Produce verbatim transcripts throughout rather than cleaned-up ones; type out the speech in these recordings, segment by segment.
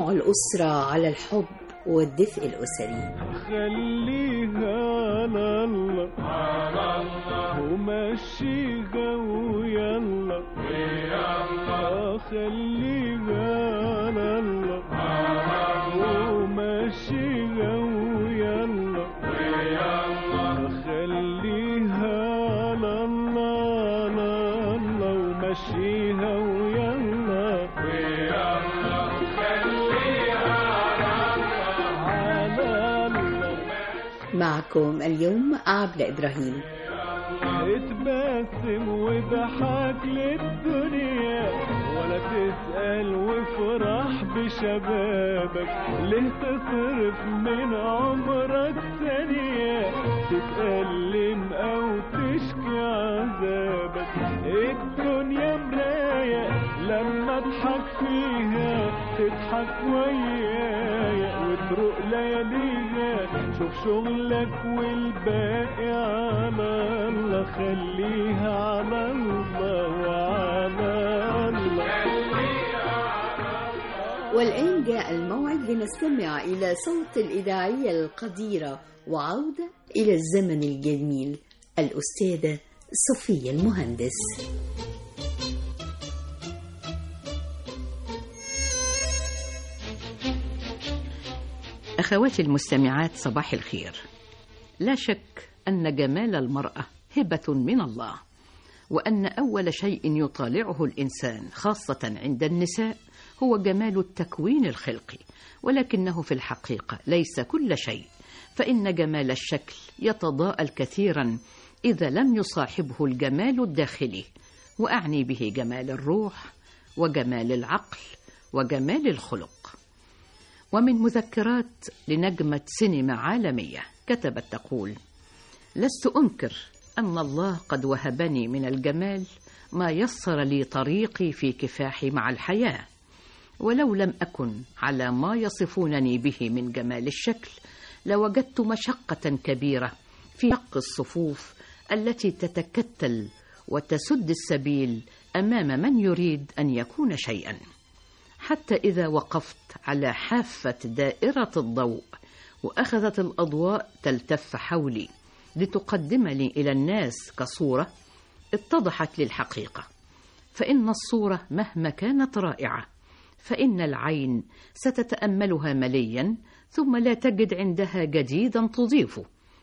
تجمع الأسرة على الحب والدفء الأسري. خليها على الله على الله ومشيها ويلا ويلا، خليها على الله على الله ومشيها ويلا ويلا، خليها على الله على الله ومشيها ويلا ويلا، خليها على الله. معكم اليوم عبلة إبراهيم. اتبسم وضحك للدنيا ولا تسأل وافرح بشبابك، ليه تصرف من عمرك ثانية تتألم أو تشكي عذابك؟ الدنيا مراية لما اضحك فيها تضحك ويايا وتروق لياليها، شوف شغلك والباقي على الله، خليها على الله وعلى الله. والآن جاء الموعد لنستمع إلى صوت الإذاعية القديرة وعودة إلى الزمن الجميل، الأستاذة صفية المهندس. أخواتي المستمعات، صباح الخير. لا شك أن جمال المرأة هبة من الله، وأن أول شيء يطالعه الإنسان خاصة عند النساء هو جمال التكوين الخلقي، ولكنه في الحقيقة ليس كل شيء، فإن جمال الشكل يتضاءل كثيرا إذا لم يصاحبه الجمال الداخلي، وأعني به جمال الروح وجمال العقل وجمال الخلق. ومن مذكرات لنجمة سينما عالمية كتبت تقول: لست أنكر أن الله قد وهبني من الجمال ما يسر لي طريقي في كفاحي مع الحياة، ولو لم أكن على ما يصفونني به من جمال الشكل لوجدت مشقة كبيرة في شق الصفوف التي تتكتل وتسد السبيل أمام من يريد أن يكون شيئا. حتى إذا وقفت على حافة دائرة الضوء وأخذت الأضواء تلتف حولي لتقدمني إلى الناس كصورة، اتضحت للحقيقة، فإن الصورة مهما كانت رائعة فإن العين ستتأملها مليا ثم لا تجد عندها جديدا تضيفه،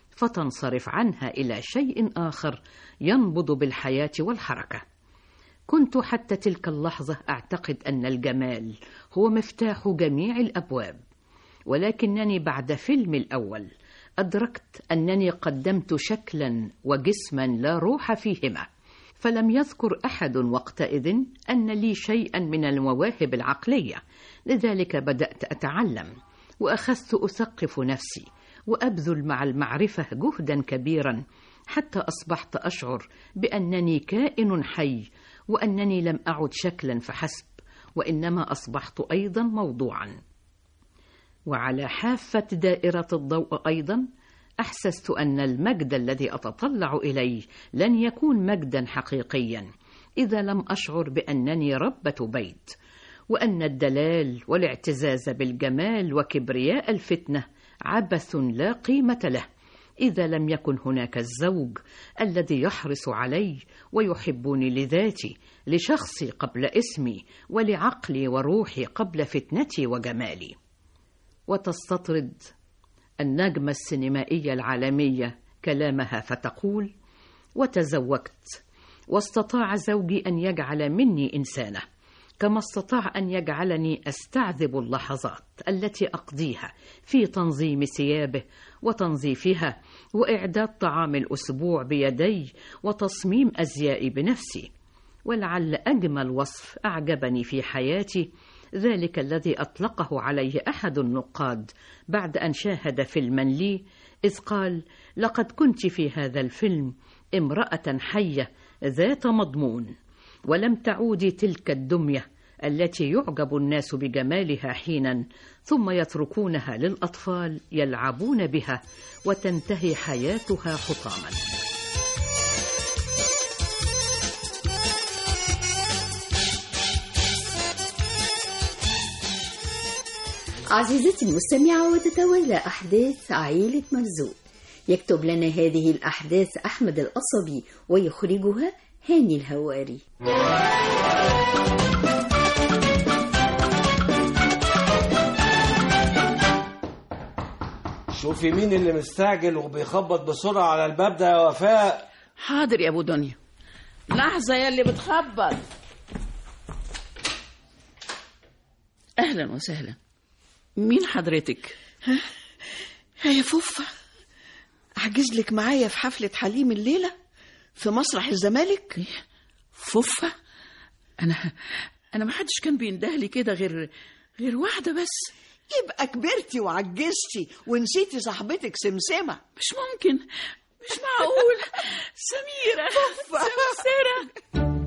فتنصرف عنها إلى شيء آخر ينبض بالحياة والحركة. كنت حتى تلك اللحظة أعتقد أن الجمال هو مفتاح جميع الأبواب، ولكنني بعد فيلم الأول أدركت أنني قدمت شكلا وجسما لا روح فيهما، فلم يذكر أحد وقتئذ أن لي شيئا من المواهب العقلية. لذلك بدأت أتعلم وأخذت أثقف نفسي وأبذل مع المعرفة جهدا كبيرا، حتى أصبحت أشعر بأنني كائن حي، وأنني لم أعد شكلا فحسب، وإنما أصبحت أيضا موضوعا. وعلى حافة دائرة الضوء أيضا أحسست أن المجد الذي أتطلع إليه لن يكون مجدا حقيقيا إذا لم أشعر بأنني ربة بيت، وأن الدلال والاعتزاز بالجمال وكبرياء الفتنة عبث لا قيمة له إذا لم يكن هناك الزوج الذي يحرص علي ويحبني لذاتي، لشخصي قبل اسمي، ولعقلي وروحي قبل فتنتي وجمالي. وتستطرد النجمة السينمائية العالمية كلامها فتقول: وتزوجت واستطاع زوجي أن يجعل مني إنسانة، كما استطاع أن يجعلني أستعذب اللحظات التي أقضيها في تنظيم ثيابه وتنظيفها وإعداد طعام الأسبوع بيدي وتصميم أزيائي بنفسي. ولعل أجمل وصف أعجبني في حياتي ذلك الذي أطلقه عليه أحد النقاد بعد أن شاهد فيلما لي، إذ قال: لقد كنت في هذا الفيلم امرأة حية ذات مضمون، ولم تعودي تلك الدمية التي يعجب الناس بجمالها حينا ثم يتركونها للأطفال يلعبون بها وتنتهي حياتها حطاما. عزيزتي المستمعة، وتتوالى أحداث عائلة مرزوق. يكتب لنا هذه الأحداث أحمد القصبي ويخرجها هاني الهواري. شوفي مين اللي مستعجل وبيخبط بسرعة على الباب ده يا وفاء. حاضر يا ابو دنيا، لحظة يا اللي بتخبط. اهلا وسهلا، مين حضرتك؟ ها يا فوفة، احجز لك معايا في حفلة حليم الليلة في مسرح الزمالك. فوفة؟ انا انا ما حدش كان بيندهلي كده غير غير واحدة بس. يبقى كبرتي وعجزتي ونسيتي صاحبتك سمسمة. مش ممكن، مش معقول. سميرة سمسرة.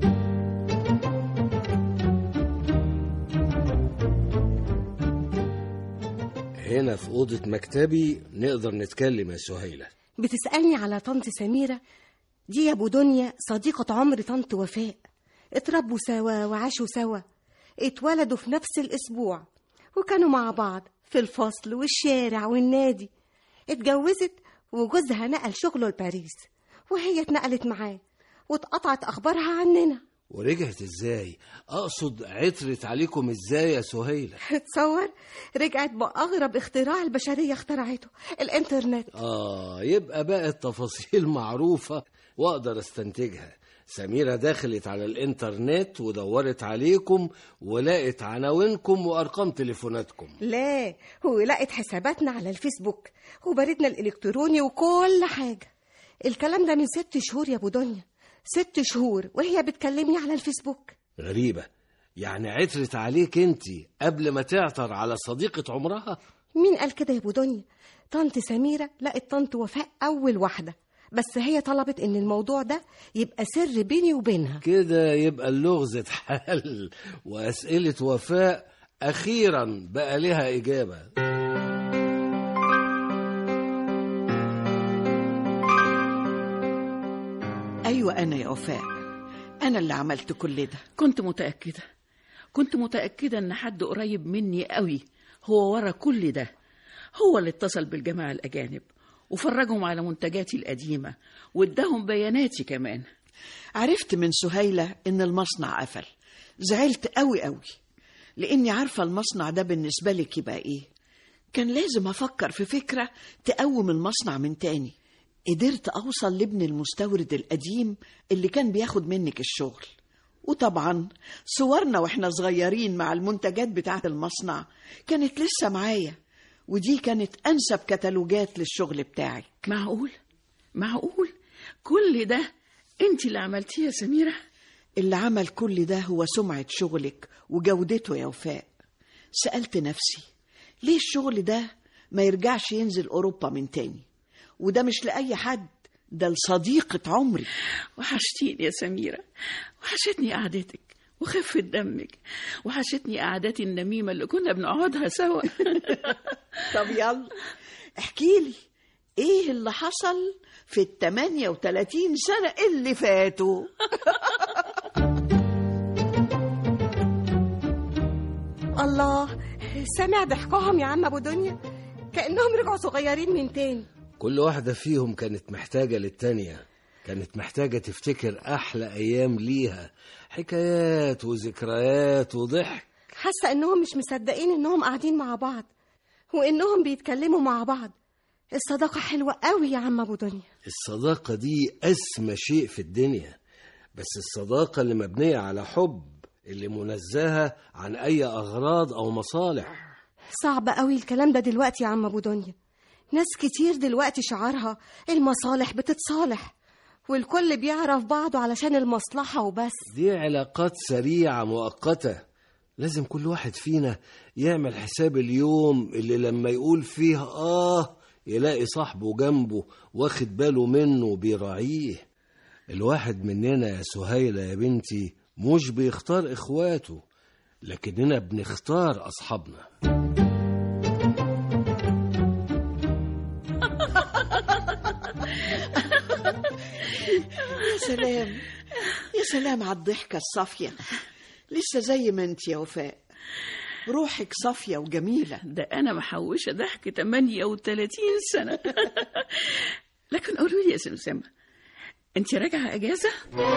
هنا في أوضة مكتبي نقدر نتكلم يا سهيلة. بتسألني على طنط سميرة؟ دي يا ابو دنيا صديقة عمر طنط وفاء، اتربوا سوا وعاشوا سوا، اتولدوا في نفس الأسبوع وكانوا مع بعض في الفصل والشارع والنادي. اتجوزت وجوزها نقل شغله لباريس وهي اتنقلت معاه واتقطعت أخبارها عننا. ورجعت ازاي؟ اقصد عطرت عليكم ازاي يا سهيلة؟ تصور رجعت بأغرب اختراع البشرية اخترعته، الانترنت. اه يبقى بقى التفاصيل معروفة واقدر استنتجها. سميرة دخلت على الانترنت ودورت عليكم ولقت عناوينكم وارقام تليفوناتكم. لا، ولقت حساباتنا على الفيسبوك وبريدنا الالكتروني وكل حاجة. الكلام ده من ست شهور يا ابو دنيا، ست شهور وهي بتكلمني على الفيسبوك. غريبة، يعني عطرت عليك انتي قبل ما تعطر على صديقة عمرها؟ مين قال كده يا ابو دنيا؟ طنط سميرة لقت طنط وفاء أول واحدة، بس هي طلبت ان الموضوع ده يبقى سر بيني وبينها. كده يبقى اللغز اتحل وأسئلة وفاء أخيرا بقى لها إجابة. أيوة أنا يا وفاء، أنا اللي عملت كل ده. كنت متأكدة كنت متأكدة إن حد قريب مني قوي هو ورا كل ده. هو اللي اتصل بالجماعة الأجانب وفرجهم على منتجاتي القديمة واداهم بياناتي كمان. عرفت من سهيلة إن المصنع قفل، زعلت قوي قوي لأني عارفة المصنع ده بالنسبة لك يبقى إيه. كان لازم أفكر في فكرة تقوم المصنع من تاني. قدرت أوصل لابن المستورد القديم اللي كان بياخد منك الشغل، وطبعا صورنا وإحنا صغيرين مع المنتجات بتاعة المصنع كانت لسه معايا، ودي كانت أنسب كتالوجات للشغل بتاعك. معقول؟ معقول؟ كل ده أنت اللي عملتيه يا سميرة؟ اللي عمل كل ده هو سمعة شغلك وجودته يا وفاء. سألت نفسي ليه الشغل ده ما يرجعش ينزل أوروبا من تاني؟ وده مش لأي حد، ده لصديقة عمري. وحشتيني يا سميرة، وحشتني قعدتك وخفة دمك، وحشتني قعداتي النميمة اللي كنا بنقعدها سوا. طب يلا احكيلي ايه اللي حصل في التمانية وتلاتين سنة اللي فاتوا. الله، سامع ضحكهم يا عم ابو دنيا، كأنهم رجعوا صغيرين من تاني. كل واحدة فيهم كانت محتاجة للتانية، كانت محتاجة تفتكر أحلى أيام ليها، حكايات وذكريات وضحك. حاسة إنهم مش مصدقين إنهم قاعدين مع بعض وإنهم بيتكلموا مع بعض. الصداقة حلوة قوي يا عم أبو دنيا. الصداقة دي أسمى شيء في الدنيا، بس الصداقة اللي مبنية على حب، اللي منزهة عن أي أغراض أو مصالح. صعب قوي الكلام ده دلوقتي يا عم أبو دنيا. ناس كتير دلوقتي شعارها المصالح بتتصالح، والكل بيعرف بعضه علشان المصلحة وبس. دي علاقات سريعة مؤقتة، لازم كل واحد فينا يعمل حساب اليوم اللي لما يقول فيه آه يلاقي صاحبه جنبه واخد باله منه وبيراعيه. الواحد مننا يا سهيلة يا بنتي مش بيختار إخواته، لكننا بنختار أصحابنا. يا سلام يا سلام على الضحكة الصافية، لسه زي ما انت يا وفاء. روحك صافية وجميلة. ده أنا محوشة ضحك ثمانية وثلاثين سنة. لكن قولوا لي يا سلسلة، أنت راجعة أجازة؟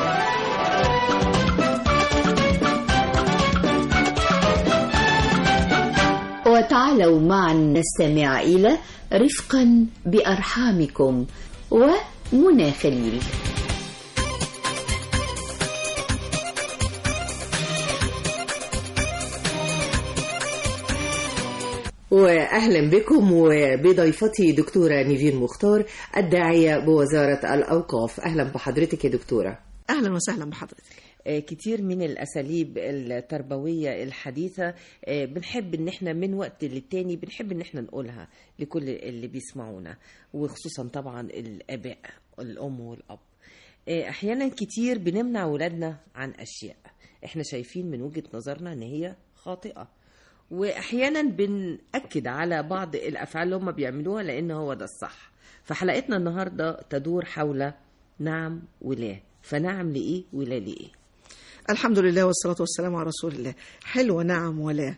وتعالوا معا نستمع إلى رفقا بأرحامكم ومنى خليل. وأهلا بكم وبضيفتي دكتورة نيفين مختار الداعية بوزارة الأوقاف. أهلا بحضرتك يا دكتورة. أهلا وسهلا بحضرتك. كتير من الأساليب التربوية الحديثة بنحب إن احنا من وقت للتاني بنحب إن احنا نقولها لكل اللي بيسمعونا، وخصوصا طبعا الآباء الأم والأب. أحيانا كتير بنمنع ولادنا عن أشياء احنا شايفين من وجهة نظرنا إن هي خاطئة، وأحيانا بنأكد على بعض الأفعال اللي هم بيعملوها لأن هو ده الصح. فحلقتنا النهاردة تدور حول نعم ولا. فنعم لإيه ولا لإيه؟ الحمد لله والصلاة والسلام على رسول الله. حلوة نعم ولا.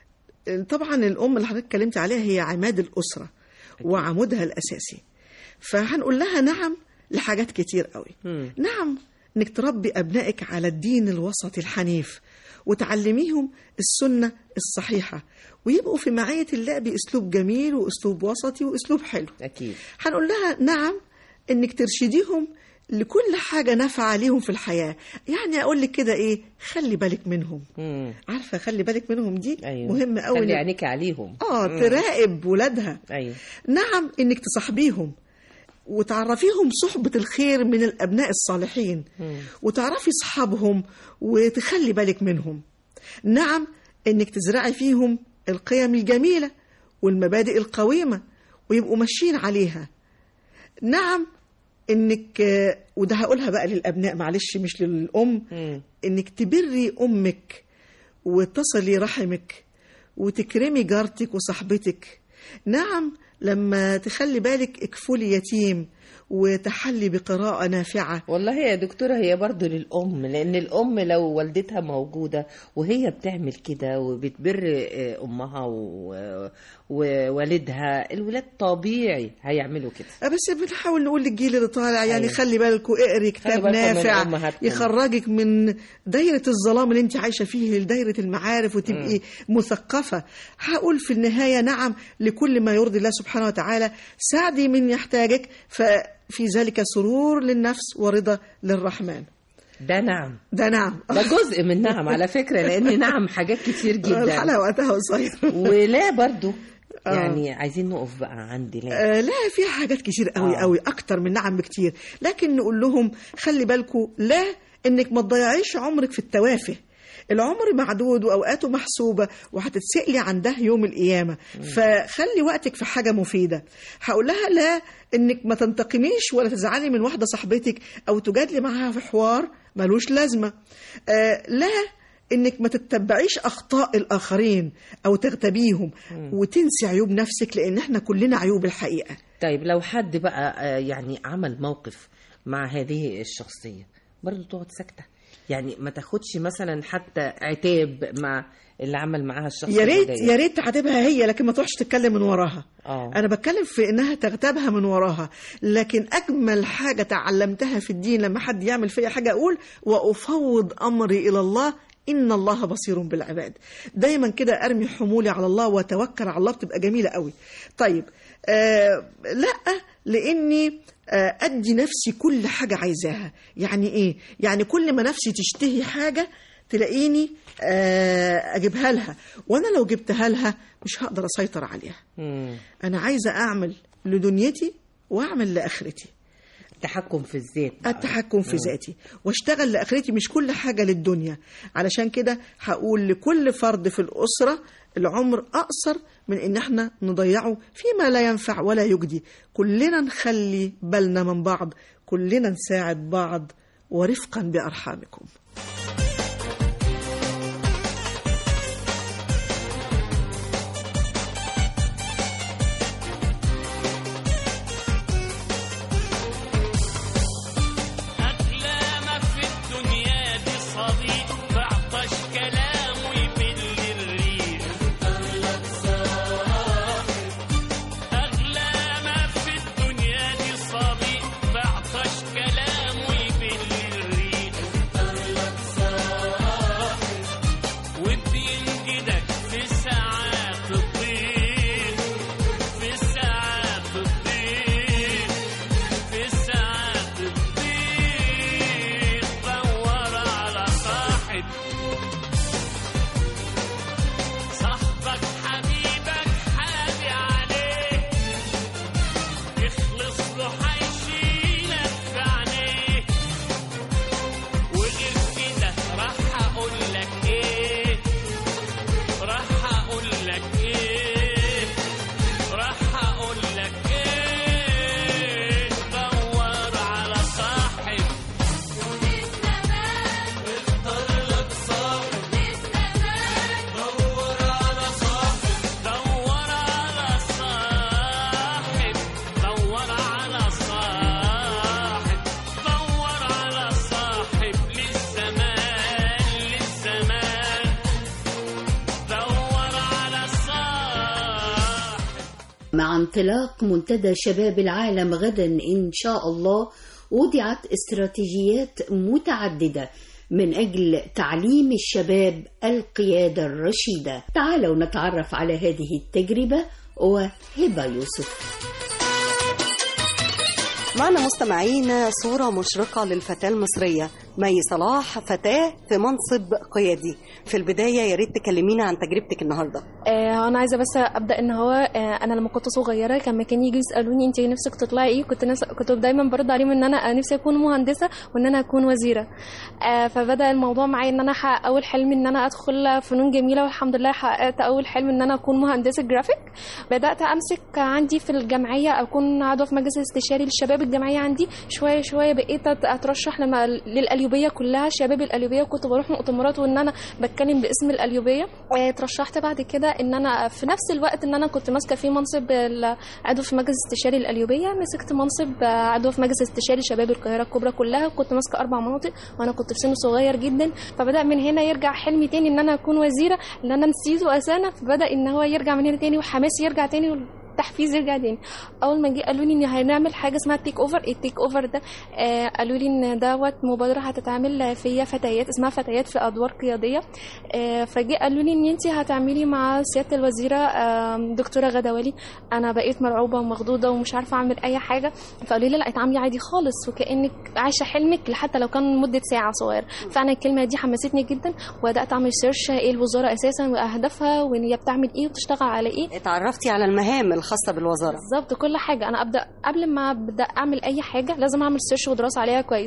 طبعا الأم اللي حضرتك اتكلمت عليها هي عماد الأسرة وعمودها الأساسي، فهنقول لها نعم لحاجات كتير قوي. م. نعم انك تربي أبنائك على الدين الوسط الحنيف وتعلميهم السنة الصحيحة ويبقوا في معية الله بأسلوب جميل وأسلوب وسطي وأسلوب حلو. أكيد. هنقول لها نعم انك ترشديهم لكل حاجة نافعة ليهم في الحياة. يعني أقول لك كده إيه، خلي بالك منهم. مم. عارفة خلي بالك منهم دي أيوه. مهمة أوي. خلي عينيك عليهم. آه مم. تراقب ولادها. أيوه. نعم إنك تصاحبيهم وتعرفيهم صحبة الخير من الأبناء الصالحين. مم. وتعرفي صحابهم وتخلي بالك منهم. نعم إنك تزرعي فيهم القيم الجميلة والمبادئ القويمة ويبقوا ماشيين عليها. نعم انك، وده هقولها بقى للابناء معلش مش للام، م. انك تبري امك وتصلي رحمك وتكرمي جارتك وصاحبتك. نعم لما تخلي بالك اكفلي يتيم وتحلي بقراءة نافعة. والله يا دكتورة هي برضو للأم، لأن الأم لو والدتها موجودة وهي بتعمل كده وبتبر أمها ووالدها، الولاد طبيعي هيعملوا كده. بس بنحاول نقول للجيل اللي طالع يعني أيوة. خلي بالكوا اقري كتاب نافع يخرجك من دايرة الظلام اللي انت عايشة فيه لدايرة المعارف وتبقي م. مثقفة. هقول في النهاية نعم لكل ما يرضي الله سبحانه وتعالى. ساعدي من يحتاجك ف في ذلك سرور للنفس ورضا للرحمن. ده نعم ده نعم ده جزء من نعم على فكرة، لأن نعم حاجات كتير جدا. الحلقة وقتها قصير. ولا برضو يعني آه. عايزين نقف بقى عندي لا آه لا فيها حاجات كتير قوي آه. قوي أكتر من نعم بكتير، لكن نقول لهم خلي بالكوا لا إنك ما تضيعيش عمرك في التوافه. العمر معدود وأوقاته محسوبة وهتتسألي عن ده يوم القيامة، فخلي وقتك في حاجة مفيدة. هقول لها لا إنك ما تنتقميش ولا تزعلي من واحدة صاحبتك أو تجادلي معها في حوار ملوش لازمة. آه لا إنك ما تتبعيش أخطاء الآخرين أو تغتبيهم وتنسي عيوب نفسك، لأن إحنا كلنا عيوب الحقيقة. طيب لو حد بقى يعني عمل موقف مع هذه الشخصية برضو تقعد ساكتة، يعني ما تاخدش مثلا حتى عتاب مع اللي عمل معاها الشخص. يا ريت يا ريت تعاتبها هي، لكن ما تروحش تتكلم من وراها. أوه. انا بتكلم في انها تغتابها من وراها. لكن اجمل حاجه تعلمتها في الدين لما حد يعمل فيا حاجه اقول وافوض امري الى الله إن الله بصير بالعباد. دايما كده أرمي حمولي على الله وتوكل على الله، بتبقى جميلة قوي. طيب آه لا لأني آه أدي نفسي كل حاجة عايزاها. يعني إيه؟ يعني كل ما نفسي تشتهي حاجة تلاقيني آه أجيبها لها، وأنا لو جبتها لها مش هقدر أسيطر عليها. مم. أنا عايزة أعمل لدنيتي وأعمل لآخرتي. التحكم في الذات، التحكم في ذاتي واشتغل لآخرتي، مش كل حاجة للدنيا. علشان كده هقول لكل فرد في الأسرة العمر أقصر من إن احنا نضيعه فيما لا ينفع ولا يجدي. كلنا نخلي بالنا من بعض، كلنا نساعد بعض، ورفقا بأرحامكم. مع انطلاق منتدى شباب العالم غدا إن شاء الله وضعت استراتيجيات متعددة من أجل تعليم الشباب القيادة الرشيدة. تعالوا نتعرف على هذه التجربة وهبة يوسف. معنا مستمعينا صورة مشرقة للفتاة المصرية مي صلاح، فتاة في منصب قيادي. في البداية يا ريت تكلمينا عن تجربتك النهاردة. آه أنا عايزة بس أبدأ إن هو آه أنا لما كنت صغيرة كان مكان يجي يسألوني أنت نفسك تطلعي إيه، كنت نس... كنت دايما برد عليهم إن أنا نفسي أكون مهندسة وإن أنا أكون وزيرة. آه فبدأ الموضوع معايا إن أنا أحقق أول حلم إن أنا أدخل فنون جميلة، والحمد لله حققت أول حلم إن أنا أكون مهندسة جرافيك. بدأت أمسك عندي في الجمعية أكون عضو في مجلس استشاري للشباب الجمعية عندي. شوية شوية بقيت أترشح لما للقليوبية كلها، شباب القليوبية، كنت بروح مؤتمرات وإن أنا بتكلم باسم القليوبية. اترشحت بعد كده إن أنا في نفس الوقت إن أنا كنت ماسكة في منصب عضو في مجلس استشاري القليوبية، مسكت منصب عضو في مجلس استشاري شباب القاهرة الكبرى كلها، كنت ماسكة أربع مناطق وأنا كنت في سن صغير جدا. فبدأ من هنا يرجع حلمي تاني إن أنا أكون وزيرة اللي أنا نسيته أسانا، فبدأ إن هو يرجع من هنا تاني وحماسي يرجع تاني تحفيز يرجع تاني. اول ما جه قالوا لي ان هنعمل حاجه اسمها تيك اوفر. التيك اوفر ده آه قالوا لي ان دوت مبادره هتتعمل فيها فتيات، اسمها فتيات في ادوار قياديه. آه فجه قالوا لي ان انت هتعملي مع سياده الوزيره آه دكتوره غدا والي. انا بقيت مرعوبه ومخضوضه ومش عارفه اعمل اي حاجه. فقالوا لي لا اتعاملي عادي خالص وكانك عايشه حلمك حتى لو كان مده ساعه صغيره. فانا الكلمه دي حمستني جدا وبدات اعمل سيرش ايه الوزاره اساسا واهدافها وان هي بتعمل ايه وبتشتغل على ايه. اتعرفتي على المهام الخاصة بالوزارة؟ بالظبط، كل حاجة. أنا أبدأ قبل ما أبدأ أعمل أي حاجة لازم أعمل سيرش ودراسة عليها كويس.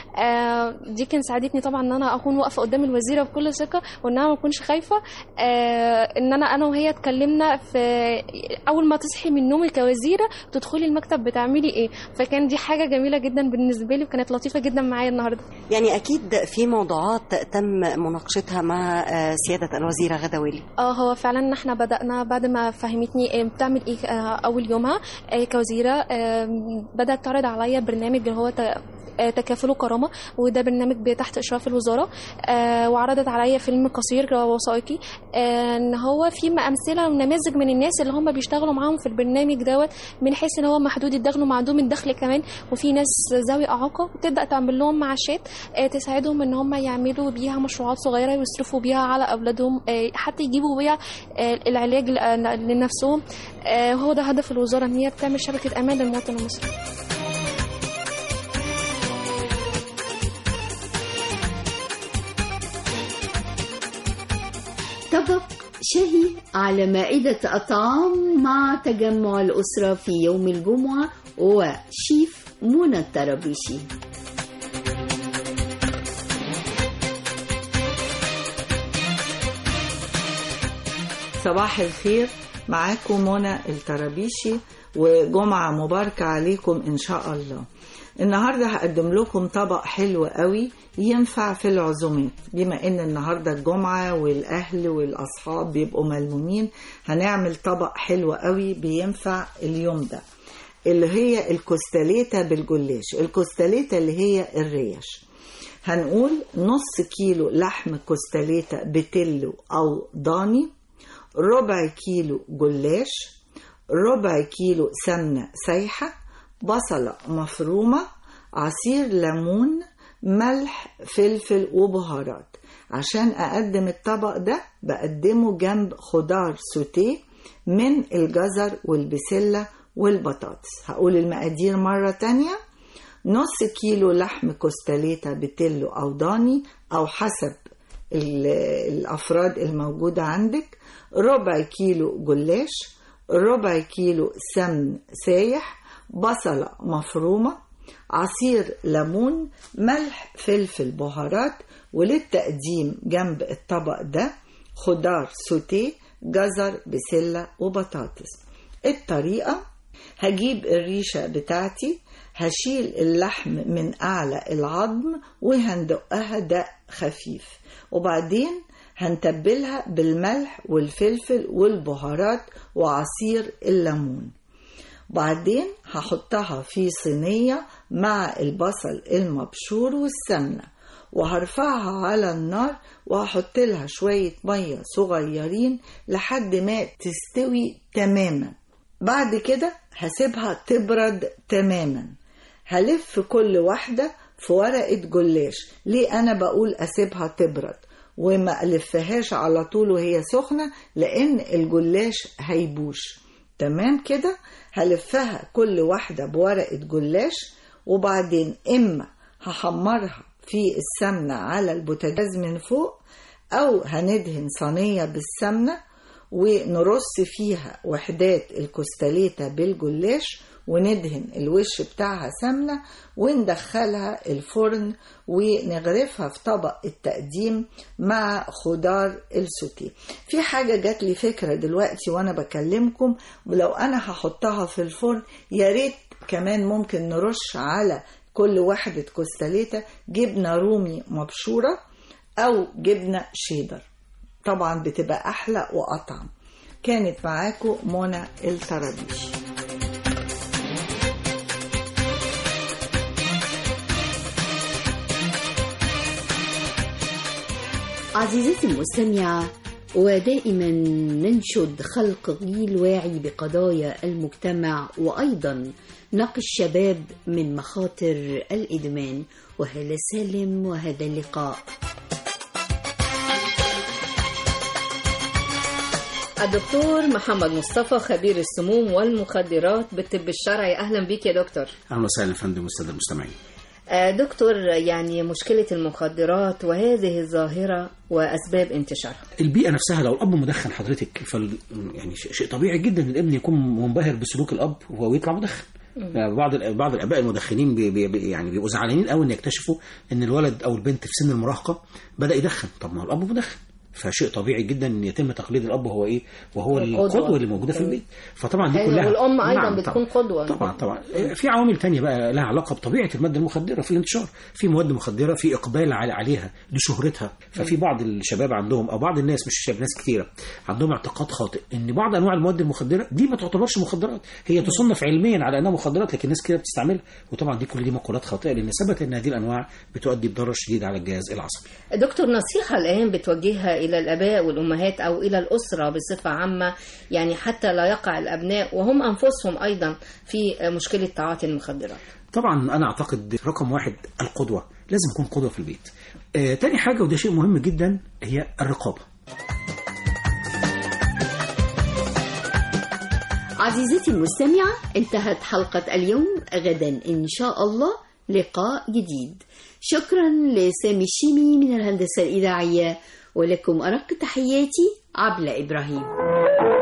آه دي كان ساعدتني طبعا إن أنا أكون واقفة قدام الوزيرة بكل ثقة وإن أنا ما أكونش خايفة. آه إن أنا أنا وهي اتكلمنا في أول ما تصحي من نومي كوزيرة تدخلي المكتب بتعملي إيه. فكان دي حاجة جميلة جدا بالنسبة لي وكانت لطيفة جدا معايا النهاردة. يعني أكيد في موضوعات تم مناقشتها مع سيادة الوزيرة غدا والي. اه هو فعلا احنا بدأنا بعد ما فهمتني بتعمل ايه اول يومها كوزيرة. بدأت تعرض عليا برنامج اللي هو تكافل وكرامة، وده برنامج تحت إشراف الوزارة. وعرضت عليا فيلم قصير وثائقي ان هو في أمثلة ونماذج من الناس اللي هم بيشتغلوا معاهم في البرنامج دوت، من حيث ان هو محدود الدخل ومعدوم الدخل كمان، وفي ناس ذوي إعاقة وتبدأ تعمل لهم معاشات تساعدهم ان هم يعملوا بيها مشروعات صغيرة ويصرفوا بيها على أولادهم، حتى يجيبوا بيها العلاج لنفسهم. هو ده هدف الوزارة، ان هي بتعمل شبكة أمان للمواطن المصري. طبق شهي على مائدة الطعام مع تجمع الأسرة في يوم الجمعة وشيف منى الطرابيشي. صباح الخير، معاكم منى الطرابيشي وجمعة مباركة عليكم إن شاء الله. النهاردة هقدم لكم طبق حلو قوي ينفع في العزومات، بما ان النهاردة الجمعة والاهل والاصحاب بيبقوا ملمومين. هنعمل طبق حلو قوي بينفع اليوم ده، اللي هي الكوستاليتا بالجلاش. الكوستاليتا اللي هي الريش. هنقول نص كيلو لحم كوستاليتا بتلو او ضاني، ربع كيلو جلاش، ربع كيلو سمنة سايحة، بصلة مفرومة، عصير ليمون، ملح، فلفل وبهارات. عشان أقدم الطبق ده بقدمه جنب خضار سوتيه من الجزر والبسلة والبطاطس. هقول المقادير مرة تانية. نص كيلو لحم كوستاليتا بتلو أو ضاني أو حسب الأفراد الموجودة عندك، ربع كيلو جلاش، ربع كيلو سمن سايح، بصلة مفرومة، عصير ليمون، ملح، فلفل، بهارات. وللتقديم جنب الطبق ده خضار سوتيه، جزر، بسلة وبطاطس. الطريقة: هجيب الريشة بتاعتي، هشيل اللحم من أعلى العظم وهندقها دق خفيف، وبعدين هنتبلها بالملح والفلفل والبهارات وعصير الليمون. بعدين هحطها في صينية مع البصل المبشور والسمنة، وهرفعها على النار وهحط لها شوية مية صغيرين لحد ما تستوي تماما. بعد كده هسيبها تبرد تماما. هلف كل واحدة في ورقة جلاش. ليه أنا بقول أسيبها تبرد وما ألفهاش على طول وهي سخنة؟ لأن الجلاش هيبوش. تمام كده. هلفها كل واحدة بورقة جلاش، وبعدين إما هحمرها في السمنة على البوتاجاز من فوق، أو هندهن صينية بالسمنة ونرص فيها وحدات الكوستاليتا بالجلاش وندهن الوش بتاعها سمنة وندخلها الفرن ونغرفها في طبق التقديم مع خضار السوتيه. في حاجة جات لي فكرة دلوقتي وانا بكلمكم، ولو انا هحطها في الفرن يا ريت كمان ممكن نرش على كل واحدة كوستاليتا جبنة رومي مبشورة او جبنة شيدر، طبعا بتبقى احلى واطعم. كانت معاكم منى الطرابيشي. عزيزتي المستمعة، ودائما ننشد خلق جيل واعي بقضايا المجتمع، وأيضا نقي الشباب من مخاطر الإدمان. وهلا سالم وهذا اللقاء. الدكتور محمد مصطفى، خبير السموم والمخدرات بالطب الشرعي. أهلا بيك يا دكتور. أهلا وسهلا يا فندم والسادة المستمعين. دكتور، يعني مشكلة المخدرات وهذه الظاهرة وأسباب انتشارها. البيئة نفسها، لو الأب مدخن حضرتك فال يعني شيء طبيعي جدا ان الابن يكون منبهر بسلوك الأب وهو يطلع مدخن. يعني بعض بعض الآباء المدخنين بي بي يعني بيبقوا زعلانين قوي ان يكتشفوا ان الولد أو البنت في سن المراهقة بدأ يدخن. طب ما هو الأب مدخن، فشيء طبيعي جدا ان يتم تقليد الاب وهو ايه وهو القدوه اللي موجوده في البيت. فطبعا دي كلها والام ايضا نعم بتكون طبعًا قدوه. طبعا طبعا في عوامل تانية بقى لها علاقه بطبيعه الماده المخدره، في انتشار في مواد مخدره، في اقبال عليها لشهرتها. ففي بعض الشباب عندهم او بعض الناس، مش الشباب، ناس كثيره عندهم اعتقاد خاطئ ان بعض انواع المواد المخدره دي ما تعتبرش مخدرات، هي تصنف علميا على انها مخدرات، لكن الناس كده بتستعملها. وطبعا دي كل دي مقولات خاطئه، لان ثبت ان هذه الانواع بتؤدي بضرر شديد على الجهاز العصبي. دكتور، نصيحه الان بتوجهها الى الاباء والامهات او الى الاسره بصفه عامه، يعني حتى لا يقع الابناء وهم انفسهم ايضا في مشكله تعاطي المخدرات؟ طبعا انا اعتقد رقم واحد القدوه، لازم يكون قدوه في البيت. آه تاني حاجه وده شيء مهم جدا هي الرقابه. عزيزتي المستمعة، انتهت حلقة اليوم. غدا إن شاء الله لقاء جديد. شكرا لسامي الشيمي من الهندسة الإذاعية، ولكم أرق تحياتي عبلة إبراهيم.